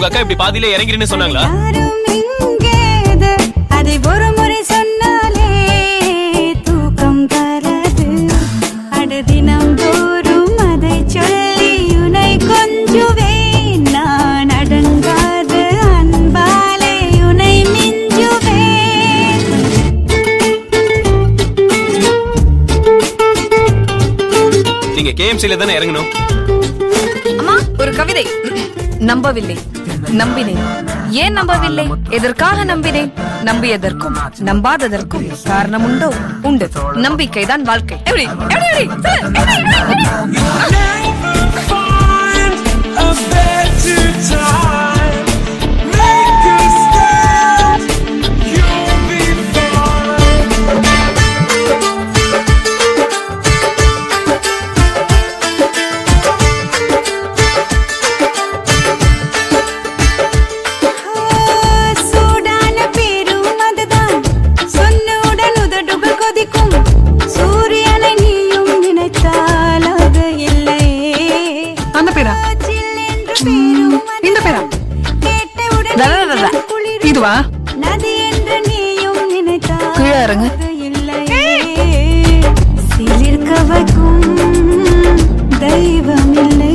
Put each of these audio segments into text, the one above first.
உங்க அக்கா இப்படி பாதியில இறங்கிருன்னு சொன்னாங்களா? அதை ஒரு முறை சொன்னாலே தூக்கம் தராது. தினம் தோறும் அதை சொல்லி உனை கொஞ்சுவேன். நான் அடங்காத அன்பாலே உனை மிஞ்சுவேன். நீங்க கேஎம்சில தானே இறங்கணும்? அம்மா, ஒரு கவிதை. நம்பவில்லை, நம்பினேன். ஏன் நம்பவில்லை? எதற்காக நம்பினேன்? நம்பியதற்கும் நம்பாததற்கும் காரணம் உண்டோ? உண்டு. நம்பிக்கைதான் வாழ்க்கை. எப்படி இதுவா? கீழே இறங்க. சிலிர்க்கவைக்கும் தெய்வம் இல்லை,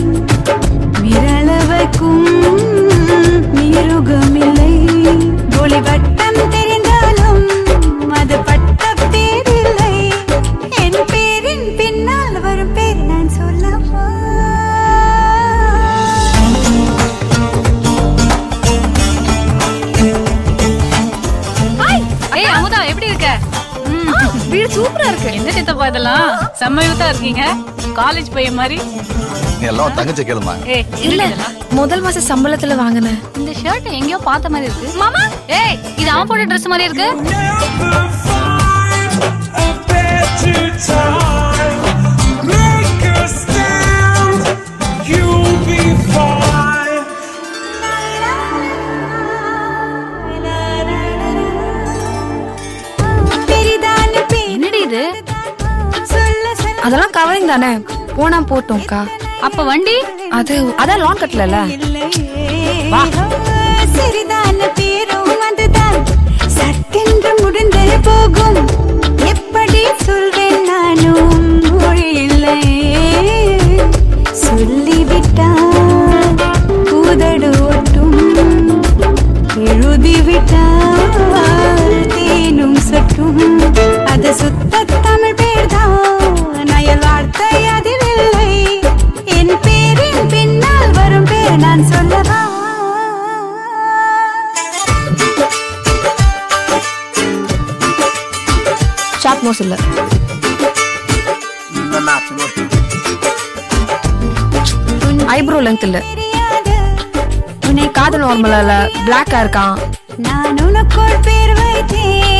விரலவைக்கும் மிருகம் இல்லை. ஒளி வட்டம் தெரிந்தாலும் அது பட்ட பேரில்லை. என் பேரின் பின்னால் வரும் பேர் நான் சொல்லவா? வீடு சூப்பரா இருக்கு. என்ன சித்தப்பா இதெல்லாம்? செம்ம யூத்தா இருக்கீங்க. காலேஜ் போய் மாதிரி. எல்லாம் தங்கச்சி கேளுமா? இல்ல, முதல் மாச சம்பளத்துல வாங்கினேன். இந்த ஷர்ட் எங்கேயோ பார்த்த மாதிரி இருக்கு. மாமா, ஏய், இது அவன் போட்ட ட்ரெஸ் மாதிரி இருக்கு. அதெல்லாம் கவரிங் தானே, போனா போட்டோம்க்கா. அப்ப வண்டி அதான் லோன் கட்டல. சரிதான பேரும் அதுதான் சட்டென்று முடிந்தே போகும். எப்படி சொல்வேன் நானும் மொழி இல்லை. சொல்லிவிட்டால் கூதடு ஒட்டும், எழுதிவிட்டால் தேனும் சொட்டும். அது சுத்த தமிழ் பேர்தான், நயல் வார்த்தை அதில் இல்லை. என் பேரின் பின்னால் வரும் பேர் நான் சொல்லவா? ஷார்ட் நோஸ் இல்ல, ஐப்ரோ லெங்த் இல்ல, காது நார்மலா இல்ல, பிளாக்கா இருக்கான். நான் உனக்குள் பேர் வைத்தேன்.